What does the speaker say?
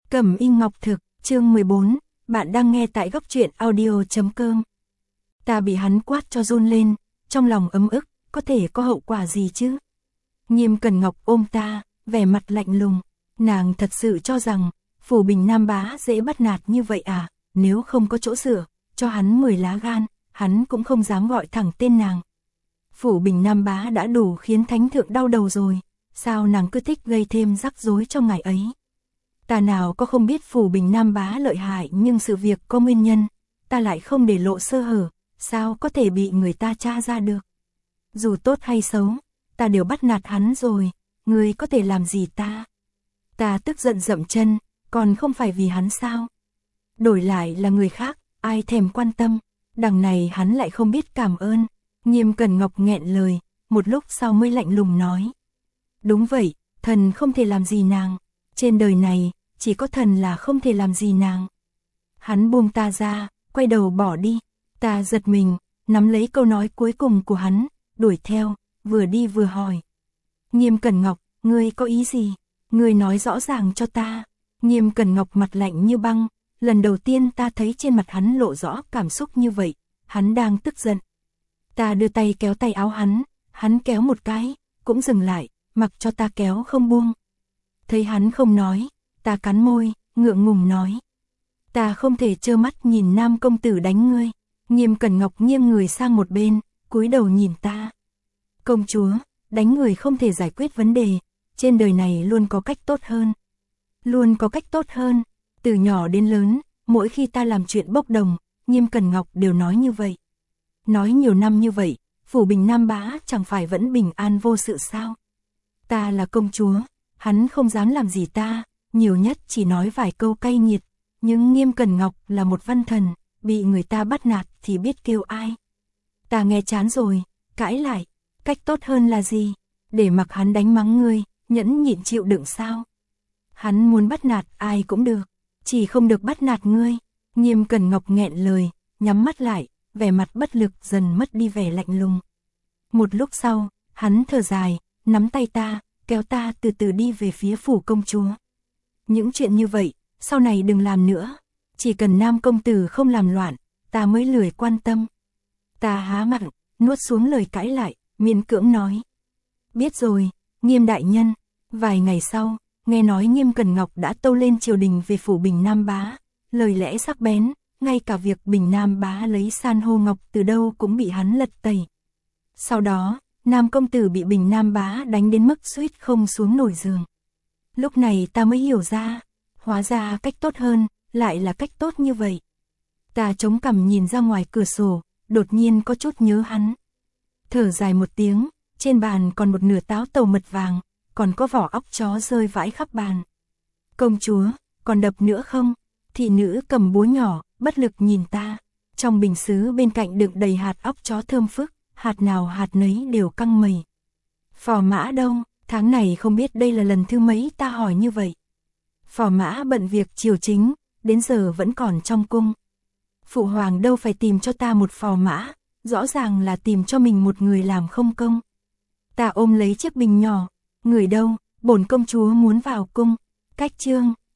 Cẩm Y Ngọc Thực, chương 14, bạn đang nghe tại góc truyện audio.com. Ta bị hắn quát cho run lên, trong lòng ấm ức, có thể có hậu quả gì chứ? Nghiêm Cẩn Ngọc ôm ta, vẻ mặt lạnh lùng, nàng thật sự cho rằng, Phủ Bình Nam Bá dễ bắt nạt như vậy à? Nếu không có chỗ dựa, cho hắn 10 lá gan, hắn cũng không dám gọi thẳng tên nàng. Phủ Bình Nam Bá đã đủ khiến thánh thượng đau đầu rồi, sao nàng cứ thích gây thêm rắc rối cho ngài ấy? Ta nào có không biết Phủ Bình Nam Bá lợi hại, nhưng sự việc có nguyên nhân, ta lại không để lộ sơ hở, sao có thể bị người ta tra ra được? Dù tốt hay xấu, ta đều bắt nạt hắn rồi, ngươi có thể làm gì ta? Ta tức giận dậm chân, còn không phải vì hắn sao? Đổi lại là người khác, ai thèm quan tâm, đằng này hắn lại không biết cảm ơn. Nghiêm Cẩn Ngọc nghẹn lời, một lúc sau mới lạnh lùng nói. Đúng vậy, thần không thể làm gì nàng, trên đời này, chỉ có thần là không thể làm gì nàng. Hắn buông ta ra, quay đầu bỏ đi, ta giật mình, nắm lấy câu nói cuối cùng của hắn, đuổi theo, vừa đi vừa hỏi. Nghiêm Cẩn Ngọc, ngươi có ý gì? Ngươi nói rõ ràng cho ta. Nghiêm Cẩn Ngọc mặt lạnh như băng, lần đầu tiên ta thấy trên mặt hắn lộ rõ cảm xúc như vậy, hắn đang tức giận. Ta đưa tay kéo tay áo hắn kéo một cái, cũng dừng lại, mặc cho ta kéo không buông. Thấy hắn không nói, ta cắn môi, ngượng ngùng nói. Ta không thể trơ mắt nhìn Nam công tử đánh ngươi. Nghiêm Cẩn Ngọc nghiêng người sang một bên, cúi đầu nhìn ta. Công chúa, đánh người không thể giải quyết vấn đề, trên đời này luôn có cách tốt hơn. Luôn có cách tốt hơn, từ nhỏ đến lớn, mỗi khi ta làm chuyện bốc đồng, Nghiêm Cẩn Ngọc đều nói như vậy. Nói nhiều năm như vậy, Phủ Bình Nam Bá chẳng phải vẫn bình an vô sự sao? Ta là công chúa, hắn không dám làm gì ta, nhiều nhất chỉ nói vài câu cay nghiệt, nhưng Nghiêm Cẩn Ngọc là một văn thần, bị người ta bắt nạt thì biết kêu ai. Ta nghe chán rồi, cãi lại, cách tốt hơn là gì? Để mặc hắn đánh mắng ngươi, nhẫn nhịn chịu đựng sao? Hắn muốn bắt nạt ai cũng được, chỉ không được bắt nạt ngươi. Nghiêm Cẩn Ngọc nghẹn lời, nhắm mắt lại, vẻ mặt bất lực dần mất đi vẻ lạnh lùng. Một lúc sau, hắn thở dài, nắm tay ta, kéo ta từ từ đi về phía phủ công chúa. Những chuyện như vậy, sau này đừng làm nữa, chỉ cần Nam công tử không làm loạn, ta mới lười quan tâm. Ta há miệng, nuốt xuống lời cãi lại, miễn cưỡng nói. Biết rồi, Nghiêm đại nhân. Vài ngày sau, nghe nói Nghiêm Cẩn Ngọc đã tâu lên triều đình về Phủ Bình Nam Bá, lời lẽ sắc bén, ngay cả việc Bình Nam Bá lấy san hô ngọc từ đâu cũng bị hắn lật tẩy. Sau đó, Nam công tử bị Bình Nam Bá đánh đến mức suýt không xuống nổi giường. Lúc này ta mới hiểu ra, hóa ra cách tốt hơn, lại là cách tốt như vậy. Ta chống cằm nhìn ra ngoài cửa sổ, đột nhiên có chút nhớ hắn. Thở dài một tiếng, trên bàn còn một nửa táo tàu mật vàng, còn có vỏ óc chó rơi vãi khắp bàn. Công chúa, còn đập nữa không? Thị nữ cầm búa nhỏ, bất lực nhìn ta. Trong bình sứ bên cạnh đựng đầy hạt óc chó thơm phức, hạt nào hạt nấy đều căng mẩy. Phò mã đâu? Tháng này không biết đây là lần thứ mấy ta hỏi như vậy. Phò mã bận việc triều chính, đến giờ vẫn còn trong cung. Phụ hoàng đâu phải tìm cho ta một phò mã, rõ ràng là tìm cho mình một người làm không công. Ta ôm lấy chiếc bình nhỏ, người đâu, bổn công chúa muốn vào cung. Cách chương